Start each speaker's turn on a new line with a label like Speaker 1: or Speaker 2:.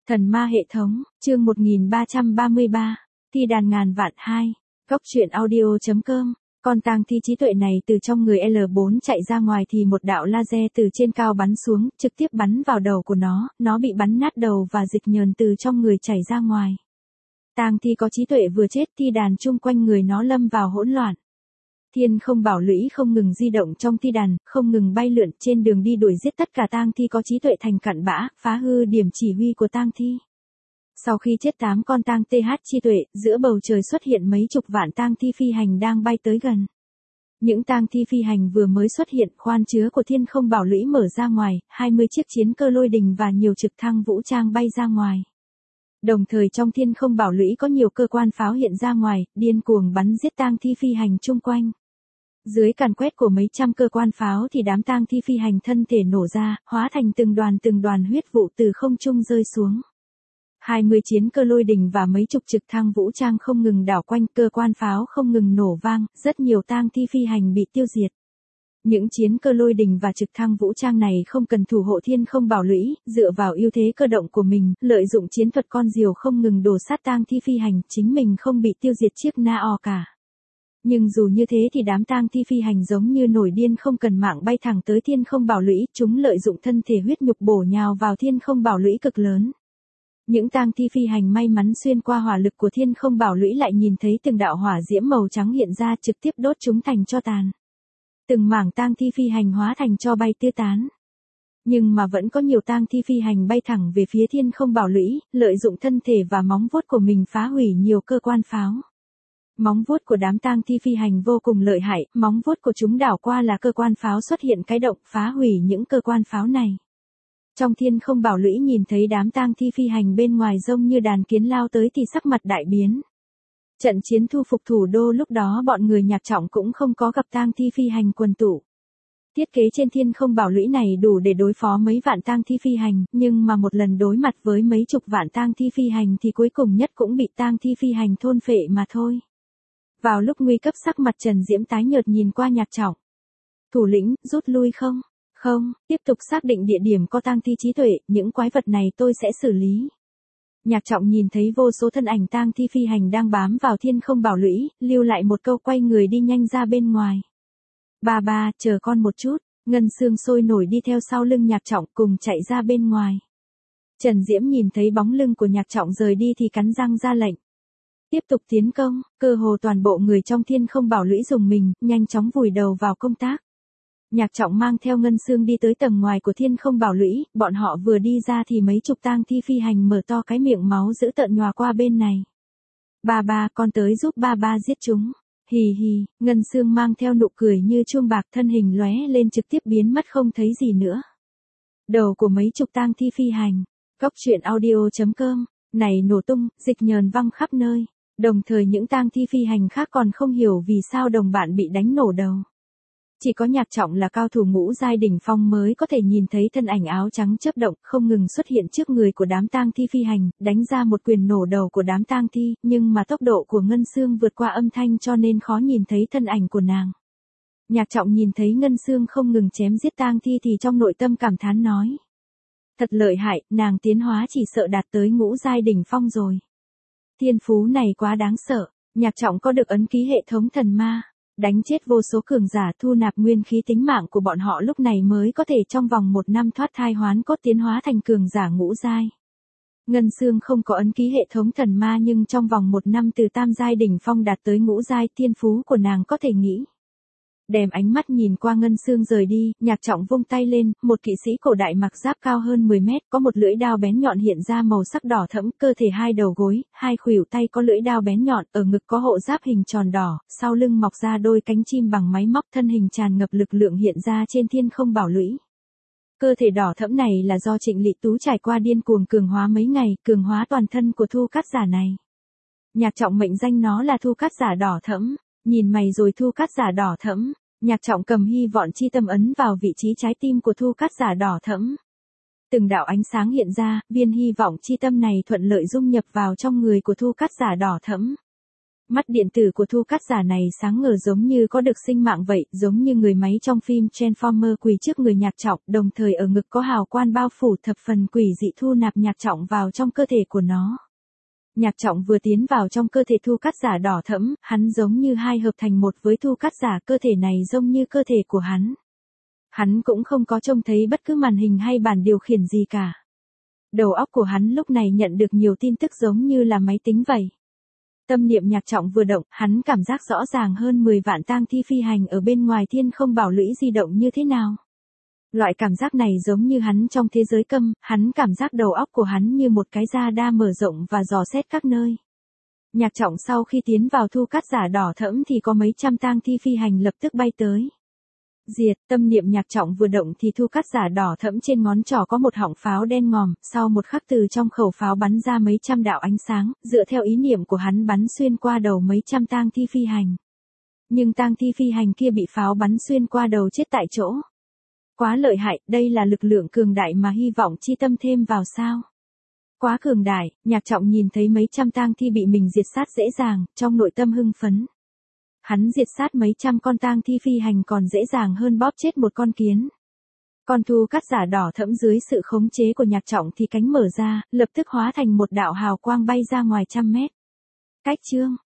Speaker 1: Thần ma hệ thống, chương 1333, thi đàn ngàn vạn 2, góc truyện audio.com. Con tang thi trí tuệ này từ trong người L4 chạy ra ngoài thì một đạo laser từ trên cao bắn xuống, trực tiếp bắn vào đầu của nó bị bắn nát đầu và dịch nhờn từ trong người chảy ra ngoài. Tang thi có trí tuệ vừa chết, thi đàn chung quanh người nó lâm vào hỗn loạn. Thiên không bảo lũy không ngừng di động trong thi đàn, không ngừng bay lượn trên đường đi đuổi giết tất cả tang thi có trí tuệ thành cặn bã, phá hư điểm chỉ huy của tang thi. Sau khi chết 8 con tang TH chi tuệ, giữa bầu trời xuất hiện mấy chục vạn tang thi phi hành đang bay tới gần. Những tang thi phi hành vừa mới xuất hiện, khoang chứa của thiên không bảo lũy mở ra ngoài, 20 chiếc chiến cơ lôi đình và nhiều trực thăng vũ trang bay ra ngoài. Đồng thời trong thiên không bảo lũy có nhiều cơ quan pháo hiện ra ngoài, điên cuồng bắn giết tang thi phi hành chung quanh. Dưới càn quét của mấy trăm cơ quan pháo thì đám tang thi phi hành thân thể nổ ra, hóa thành từng đoàn huyết vụ từ không trung rơi xuống. 20 chiến cơ lôi đình và mấy chục trực thăng vũ trang không ngừng đảo quanh, cơ quan pháo không ngừng nổ vang, rất nhiều tang thi phi hành bị tiêu diệt. Những chiến cơ lôi đình và trực thăng vũ trang này không cần thủ hộ thiên không bảo lũy, dựa vào ưu thế cơ động của mình, lợi dụng chiến thuật con diều không ngừng đổ sát tang thi phi hành, chính mình không bị tiêu diệt chiếc Nao cả. Nhưng dù như thế thì đám tang thi phi hành giống như nổi điên không cần mạng bay thẳng tới thiên không bảo lũy, chúng lợi dụng thân thể huyết nhục bổ nhào vào thiên không bảo lũy cực lớn. Những tang thi phi hành may mắn xuyên qua hỏa lực của thiên không bảo lũy lại nhìn thấy từng đạo hỏa diễm màu trắng hiện ra, trực tiếp đốt chúng thành tro tàn. Từng mảng tang thi phi hành hóa thành tro bay tiêu tán. Nhưng mà vẫn có nhiều tang thi phi hành bay thẳng về phía thiên không bảo lũy, lợi dụng thân thể và móng vuốt của mình phá hủy nhiều cơ quan pháo. Móng vuốt của đám tang thi phi hành vô cùng lợi hại, móng vuốt của chúng đảo qua là cơ quan pháo xuất hiện cái động, phá hủy những cơ quan pháo này. Trong thiên không bảo lũy nhìn thấy đám tang thi phi hành bên ngoài rông như đàn kiến lao tới thì sắc mặt đại biến. Trận chiến thu phục thủ đô lúc đó bọn người Nhạc Trọng cũng không có gặp tang thi phi hành quần tụ. Thiết kế trên thiên không bảo lũy này đủ để đối phó mấy vạn tang thi phi hành, nhưng mà một lần đối mặt với mấy chục vạn tang thi phi hành thì cuối cùng nhất cũng bị tang thi phi hành thôn phệ mà thôi. Vào lúc nguy cấp sắc mặt Trần Diễm tái nhợt nhìn qua Nhạc Trọng. Thủ lĩnh, rút lui không? Không, tiếp tục xác định địa điểm có tang thi trí tuệ, những quái vật này tôi sẽ xử lý. Nhạc Trọng nhìn thấy vô số thân ảnh tang thi phi hành đang bám vào thiên không bảo lũy, lưu lại một câu quay người đi nhanh ra bên ngoài. Ba, chờ con một chút, Ngân Sương sôi nổi đi theo sau lưng Nhạc Trọng cùng chạy ra bên ngoài. Trần Diễm nhìn thấy bóng lưng của Nhạc Trọng rời đi thì cắn răng ra lệnh. Tiếp tục tiến công, cơ hồ toàn bộ người trong thiên không bảo lũy dùng mình, nhanh chóng vùi đầu vào công tác. Nhạc Trọng mang theo Ngân Sương đi tới tầng ngoài của thiên không bảo lũy, bọn họ vừa đi ra thì mấy chục tang thi phi hành mở to cái miệng máu dữ tợn nhòa qua bên này. Ba, con tới giúp ba giết chúng. Hì hì, Ngân Sương mang theo nụ cười như chuông bạc, thân hình lóe lên trực tiếp biến mất không thấy gì nữa. Đầu của mấy chục tang thi phi hành, góc truyện audio.com, này nổ tung, dịch nhờn văng khắp nơi. Đồng thời những tang thi phi hành khác còn không hiểu vì sao đồng bạn bị đánh nổ đầu. Chỉ có Nhạc Trọng là cao thủ ngũ giai đỉnh phong mới có thể nhìn thấy thân ảnh áo trắng chớp động không ngừng xuất hiện trước người của đám tang thi phi hành, đánh ra một quyền nổ đầu của đám tang thi, nhưng mà tốc độ của Ngân Sương vượt qua âm thanh cho nên khó nhìn thấy thân ảnh của nàng. Nhạc Trọng nhìn thấy Ngân Sương không ngừng chém giết tang thi thì trong nội tâm cảm thán nói. Thật lợi hại, nàng tiến hóa chỉ sợ đạt tới ngũ giai đỉnh phong rồi. Thiên phú này quá đáng sợ, Nhạc Trọng có được ấn ký hệ thống thần ma. Đánh chết vô số cường giả, thu nạp nguyên khí tính mạng của bọn họ lúc này mới có thể trong vòng 1 năm thoát thai hoán cốt tiến hóa thành cường giả ngũ giai. Ngân Sương không có ấn ký hệ thống thần ma nhưng trong vòng 1 năm từ tam giai đỉnh phong đạt tới ngũ giai, thiên phú của nàng có thể nghĩ. Đem ánh mắt nhìn qua Ngân Sương rời đi, Nhạc Trọng vung tay lên, một kỵ sĩ cổ đại mặc giáp cao hơn 10 mét, có một lưỡi đao bén nhọn hiện ra màu sắc đỏ thẫm, cơ thể 2 đầu gối, 2 khuỷu tay có lưỡi đao bén nhọn, ở ngực có hộ giáp hình tròn đỏ, sau lưng mọc ra đôi cánh chim bằng máy móc, thân hình tràn ngập lực lượng hiện ra trên thiên không bảo lũy. Cơ thể đỏ thẫm này là do Trịnh Lị Tú trải qua điên cuồng cường hóa mấy ngày, cường hóa toàn thân của Thu Cát Giả này. Nhạc Trọng mệnh danh nó là Thu Cát Giả đỏ thẫm, nhìn mày rồi Thu Cát Giả đỏ thẫm. Nhạc Trọng cầm hy vọng chi tâm ấn vào vị trí trái tim của Thu Cát Giả đỏ thẫm. Từng đạo ánh sáng hiện ra, viên hy vọng chi tâm này thuận lợi dung nhập vào trong người của Thu Cát Giả đỏ thẫm. Mắt điện tử của thu cắt giả này sáng ngời giống như có được sinh mạng vậy, giống như người máy trong phim Transformer quỳ trước người Nhạc Trọng, đồng thời ở ngực có hào quang bao phủ thập phần quỷ dị thu nạp Nhạc Trọng vào trong cơ thể của nó. Nhạc Trọng vừa tiến vào trong cơ thể thu cắt giả đỏ thẫm, hắn giống như hai hợp thành một với thu cắt giả, cơ thể này giống như cơ thể của hắn. Hắn cũng không có trông thấy bất cứ màn hình hay bản điều khiển gì cả. Đầu óc của hắn lúc này nhận được nhiều tin tức giống như là máy tính vậy. Tâm niệm Nhạc Trọng vừa động, hắn cảm giác rõ ràng hơn 10 vạn tang thi phi hành ở bên ngoài thiên không bảo lũy di động như thế nào. Loại cảm giác này giống như hắn trong thế giới câm, hắn cảm giác đầu óc của hắn như một cái radar mở rộng và dò xét các nơi. Nhạc Trọng sau khi tiến vào thu cắt giả đỏ thẫm thì có mấy trăm tang thi phi hành lập tức bay tới. Diệt, tâm niệm Nhạc Trọng vừa động thì thu cắt giả đỏ thẫm trên ngón trỏ có một họng pháo đen ngòm, sau một khắc từ trong khẩu pháo bắn ra mấy trăm đạo ánh sáng, dựa theo ý niệm của hắn bắn xuyên qua đầu mấy trăm tang thi phi hành. Nhưng tang thi phi hành kia bị pháo bắn xuyên qua đầu chết tại chỗ. Quá lợi hại, đây là lực lượng cường đại mà hy vọng chi tâm thêm vào sao. Quá cường đại, Nhạc Trọng nhìn thấy mấy trăm tang thi bị mình diệt sát dễ dàng, trong nội tâm hưng phấn. Hắn diệt sát mấy trăm con tang thi phi hành còn dễ dàng hơn bóp chết một con kiến. Con thu cắt giả đỏ thẫm dưới sự khống chế của Nhạc Trọng thì cánh mở ra, lập tức hóa thành một đạo hào quang bay ra ngoài trăm mét. Cách chương